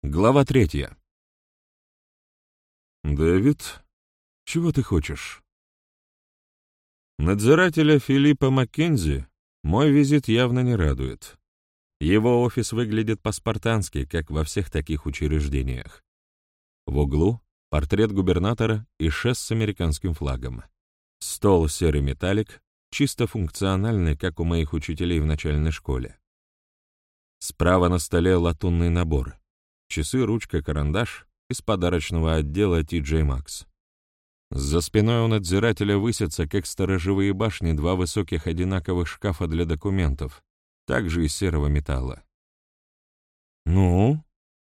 Глава 3. «Дэвид, чего ты хочешь?» Надзирателя Филиппа Маккензи мой визит явно не радует. Его офис выглядит по-спартански, как во всех таких учреждениях. В углу портрет губернатора и шест с американским флагом. Стол серый металлик, чисто функциональный, как у моих учителей в начальной школе. Справа на столе латунный набор. Часы, ручка, карандаш из подарочного отдела TJ Maxx. За спиной у надзирателя высятся, как сторожевые башни, два высоких одинаковых шкафа для документов, также из серого металла. «Ну?»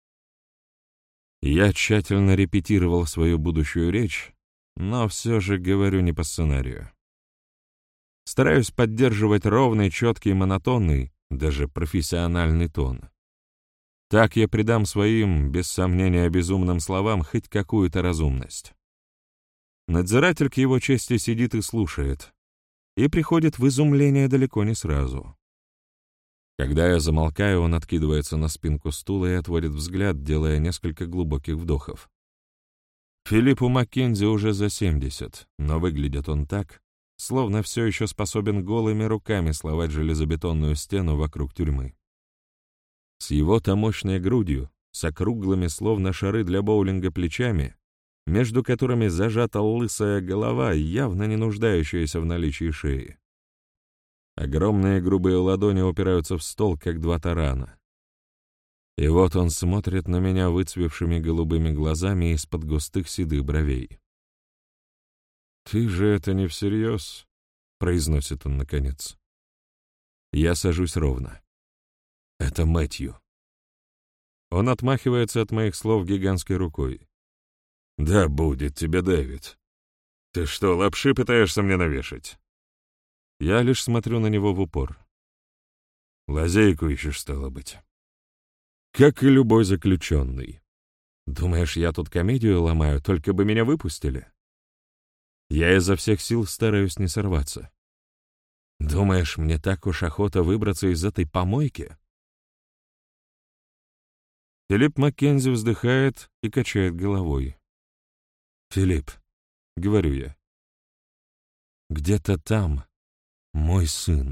Я тщательно репетировал свою будущую речь, но все же говорю не по сценарию. Стараюсь поддерживать ровный, четкий, монотонный, даже профессиональный тон. Так я придам своим, без сомнения, безумным словам хоть какую-то разумность. Надзиратель к его чести сидит и слушает, и приходит в изумление далеко не сразу. Когда я замолкаю, он откидывается на спинку стула и отводит взгляд, делая несколько глубоких вдохов. Филиппу Маккензи уже за 70, но выглядит он так, словно все еще способен голыми руками словать железобетонную стену вокруг тюрьмы. С его-то мощной грудью, с округлыми, словно шары для боулинга, плечами, между которыми зажата лысая голова, явно не нуждающаяся в наличии шеи. Огромные грубые ладони упираются в стол, как два тарана. И вот он смотрит на меня выцвевшими голубыми глазами из-под густых седых бровей. «Ты же это не всерьез?» — произносит он наконец. Я сажусь ровно. «Это Мэтью». Он отмахивается от моих слов гигантской рукой. «Да будет тебе, Дэвид. Ты что, лапши пытаешься мне навешать?» Я лишь смотрю на него в упор. «Лазейку ищешь, стало быть». «Как и любой заключенный. Думаешь, я тут комедию ломаю, только бы меня выпустили?» Я изо всех сил стараюсь не сорваться. «Думаешь, мне так уж охота выбраться из этой помойки?» Филипп Маккензи вздыхает и качает головой. «Филипп», — говорю я, — «где-то там мой сын».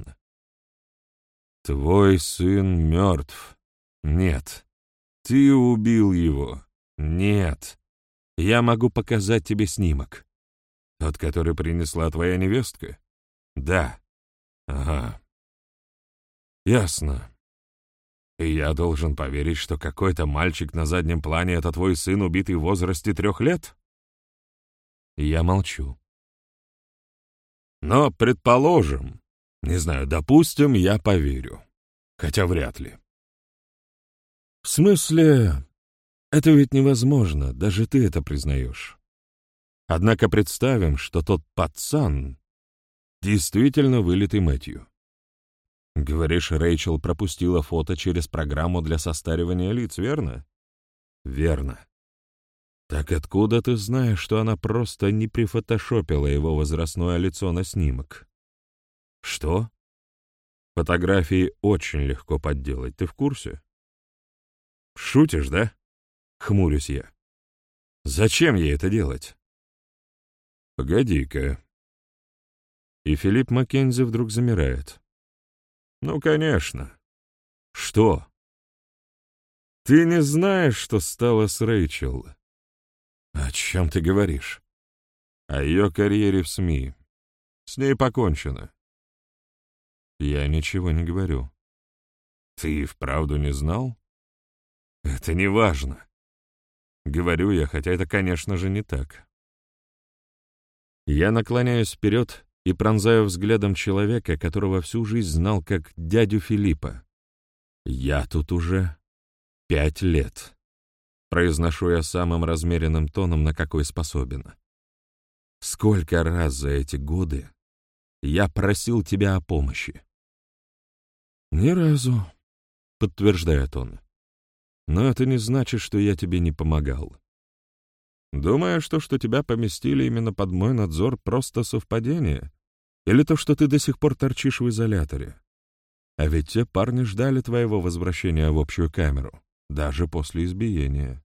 «Твой сын мертв. Нет. Ты убил его. Нет. Я могу показать тебе снимок. Тот, который принесла твоя невестка? Да. Ага. Ясно. И я должен поверить, что какой-то мальчик на заднем плане — это твой сын, убитый в возрасте 3 лет?» Я молчу. «Но, предположим, не знаю, допустим, я поверю. Хотя вряд ли». «В смысле, это ведь невозможно, даже ты это признаешь. Однако представим, что тот пацан действительно вылитый Мэтью. Говоришь, Рэйчел пропустила фото через программу для состаривания лиц, верно?» «Верно. Так откуда ты знаешь, что она просто не прифотошопила его возрастное лицо на снимок?» «Что? Фотографии очень легко подделать, ты в курсе?» «Шутишь, да?» — хмурюсь я. «Зачем ей это делать?» «Погоди-ка». И Филипп Маккензи вдруг замирает. «Ну, конечно». «Что?» «Ты не знаешь, что стало с Рэйчел?» «О чем ты говоришь?» «О ее карьере в СМИ. С ней покончено». Я ничего не говорю. «Ты вправду не знал?» «Это не важно». Говорю я, хотя это, конечно же, не так. Я наклоняюсь вперед и пронзаю взглядом человека, которого всю жизнь знал как дядю Филиппа. «Я тут уже 5 лет», — произношу я самым размеренным тоном, на какой способен. «Сколько раз за эти годы я просил тебя о помощи?» «Ни разу», — подтверждает он. «Но это не значит, что я тебе не помогал. Думаешь, то, что тебя поместили именно под мой надзор, просто совпадение? Или то, что ты до сих пор торчишь в изоляторе? А ведь те парни ждали твоего возвращения в общую камеру. даже после избиения.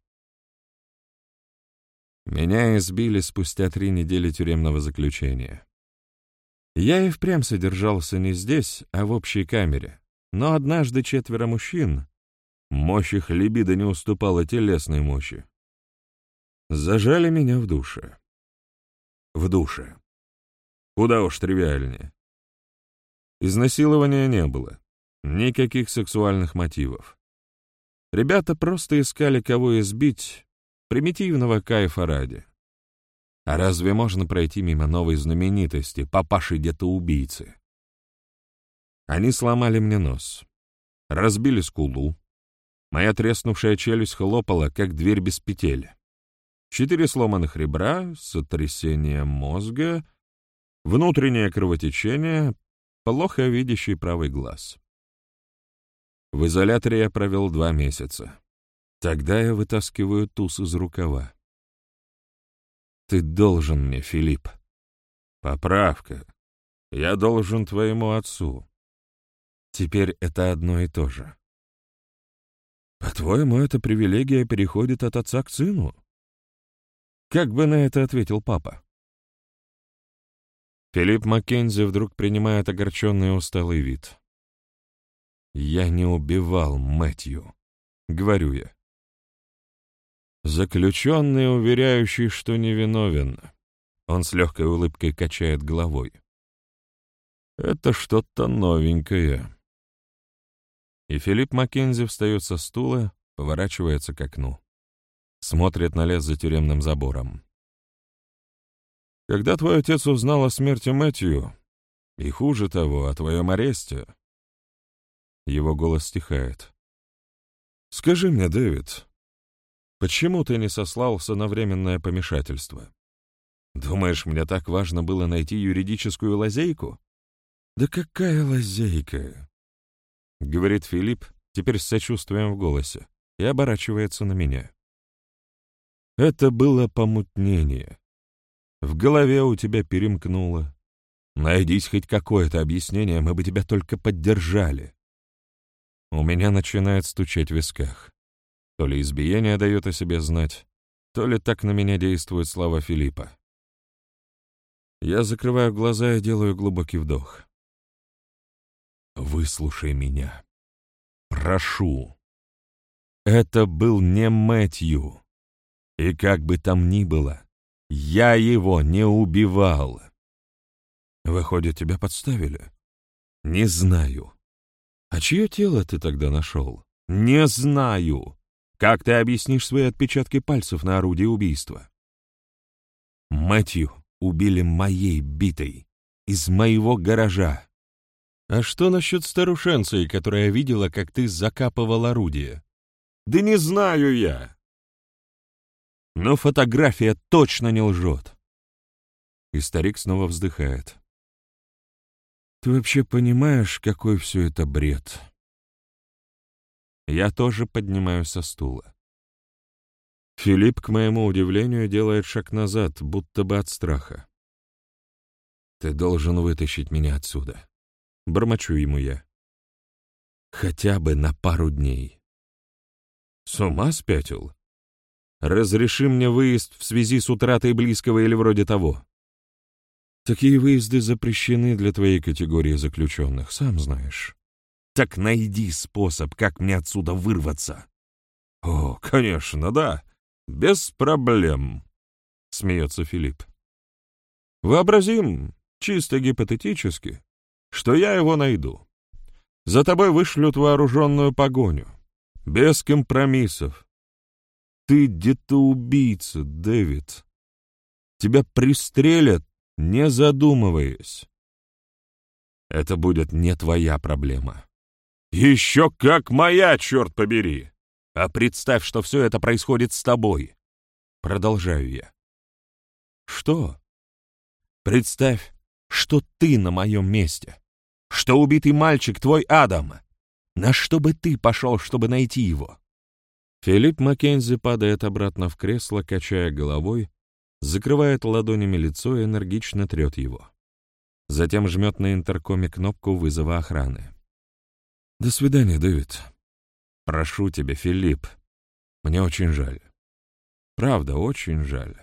Меня избили спустя 3 недели тюремного заключения. Я и впрямь содержался не здесь, а в общей камере, но однажды 4 мужчин, мощь их либидо не уступала телесной мощи, зажали меня в душе. В душе. Куда уж тривиальнее. Изнасилования не было, никаких сексуальных мотивов. Ребята просто искали, кого избить, примитивного кайфа ради. А разве можно пройти мимо новой знаменитости, папаши-детоубийцы? Они сломали мне нос, разбили скулу. Моя треснувшая челюсть хлопала, как дверь без петель. 4 сломанных ребра, сотрясение мозга, внутреннее кровотечение, плохо видящий правый глаз. В изоляторе я провел 2 месяца. Тогда я вытаскиваю туз из рукава. Ты должен мне, Филипп. Поправка. Я должен твоему отцу. Теперь это одно и то же. По-твоему, эта привилегия переходит от отца к сыну? Как бы на это ответил папа? Филипп Маккензи вдруг принимает огорченный и усталый вид. «Я не убивал Мэтью», — говорю я. Заключенный, уверяющий, что невиновен. Он с легкой улыбкой качает головой. Это что-то новенькое. И Филипп Маккензи встает со стула, поворачивается к окну. Смотрит на лес за тюремным забором. Когда твой отец узнал о смерти Мэтью, и хуже того, о твоем аресте, его голос стихает. Скажи мне, Дэвид, почему ты не сослался на временное помешательство? Думаешь, мне так важно было найти юридическую лазейку? Да какая лазейка? Говорит Филипп, теперь с сочувствием в голосе, и оборачивается на меня. Это было помутнение. В голове у тебя перемкнуло. Найдись хоть какое-то объяснение, мы бы тебя только поддержали. У меня начинает стучать в висках. То ли избиение дает о себе знать, то ли так на меня действуют слова Филиппа. Я закрываю глаза и делаю глубокий вдох. Выслушай меня. Прошу. Это был не Мэтью. И как бы там ни было, я его не убивал. Выходит, тебя подставили? Не знаю. А чье тело ты тогда нашел? Не знаю. Как ты объяснишь свои отпечатки пальцев на орудии убийства? Мэтью убили моей битой, из моего гаража. А что насчет старушенции, которая видела, как ты закапывал орудие? Да не знаю я. Но фотография точно не лжет. И старик снова вздыхает. Ты вообще понимаешь, какой все это бред? Я тоже поднимаюсь со стула. Филипп, к моему удивлению, делает шаг назад, будто бы от страха. Ты должен вытащить меня отсюда. Бормочу ему я. Хотя бы на пару дней. С ума спятил? Разреши мне выезд в связи с утратой близкого или вроде того. Такие выезды запрещены для твоей категории заключенных, сам знаешь. Так найди способ, как мне отсюда вырваться. О, конечно, да. Без проблем, смеется Филипп. Вообразим, чисто гипотетически, что я его найду. За тобой вышлют вооруженную погоню. Без компромиссов. Ты детоубийца, Дэвид. Тебя пристрелят, не задумываясь. Это будет не твоя проблема. Еще как моя, черт побери! А представь, что все это происходит с тобой. Продолжаю я. Что? Представь, что ты на моем месте. Что убитый мальчик твой Адам. На что бы ты пошел, чтобы найти его? Филипп Маккензи падает обратно в кресло, качая головой, закрывает ладонями лицо и энергично трет его. Затем жмет на интеркоме кнопку вызова охраны. «До свидания, Дэвид. Прошу тебя, Филипп, мне очень жаль. Правда, очень жаль».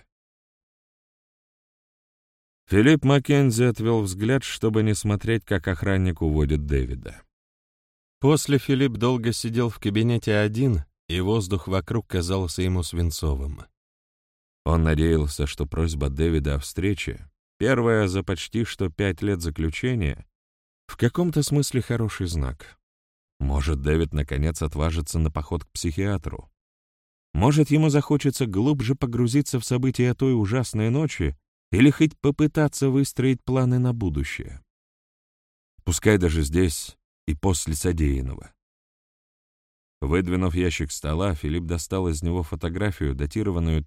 Филипп Маккензи отвел взгляд, чтобы не смотреть, как охранник уводит Дэвида. После Филипп долго сидел в кабинете один, и воздух вокруг казался ему свинцовым. Он надеялся, что просьба Дэвида о встрече, первая за почти что 5 лет заключения, в каком-то смысле хороший знак. Может, Дэвид наконец отважится на поход к психиатру. Может, ему захочется глубже погрузиться в события той ужасной ночи или хоть попытаться выстроить планы на будущее. Пускай даже здесь и после содеянного. Выдвинув ящик стола, Филипп достал из него фотографию, датированную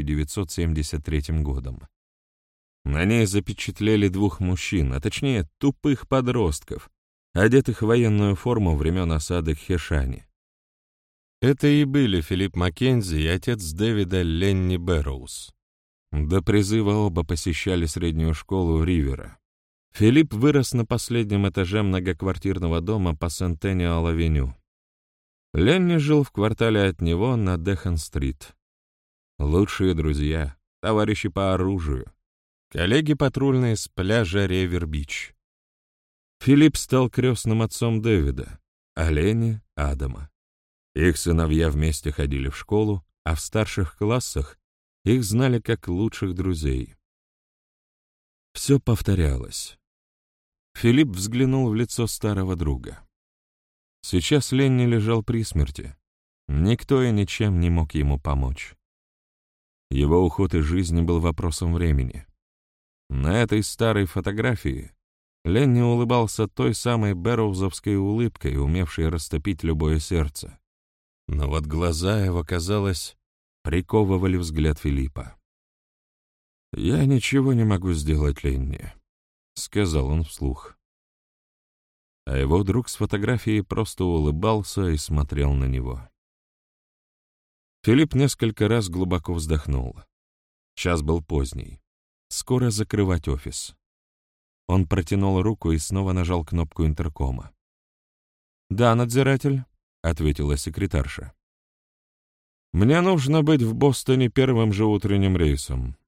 1973 годом. На ней запечатлели 2 мужчин, а точнее тупых подростков, одетых в военную форму времен осады Кхешани. Это и были Филипп Маккензи и отец Дэвида Ленни Бэрроуз. До призыва оба посещали среднюю школу Ривера. Филипп вырос на последнем этаже многоквартирного дома по Сентениал-авеню. Ленни жил в квартале от него на Дехан-стрит. Лучшие друзья, товарищи по оружию, коллеги патрульные с пляжа Ревер-Бич. Филипп стал крестным отцом Дэвида, а Ленни — Адама. Их сыновья вместе ходили в школу, а в старших классах их знали как лучших друзей. Все повторялось. Филипп взглянул в лицо старого друга. Сейчас Ленни лежал при смерти. Никто и ничем не мог ему помочь. Его уход из жизни был вопросом времени. На этой старой фотографии Ленни улыбался той самой бэрроузовской улыбкой, умевшей растопить любое сердце. Но вот глаза его, казалось, приковывали взгляд Филиппа. «Я ничего не могу сделать, Ленни», — сказал он вслух. А его друг с фотографией просто улыбался и смотрел на него. Филипп несколько раз глубоко вздохнул. Час был поздний. Скоро закрывать офис. Он протянул руку и снова нажал кнопку интеркома. «Да, надзиратель», — ответила секретарша. «Мне нужно быть в Бостоне первым же утренним рейсом.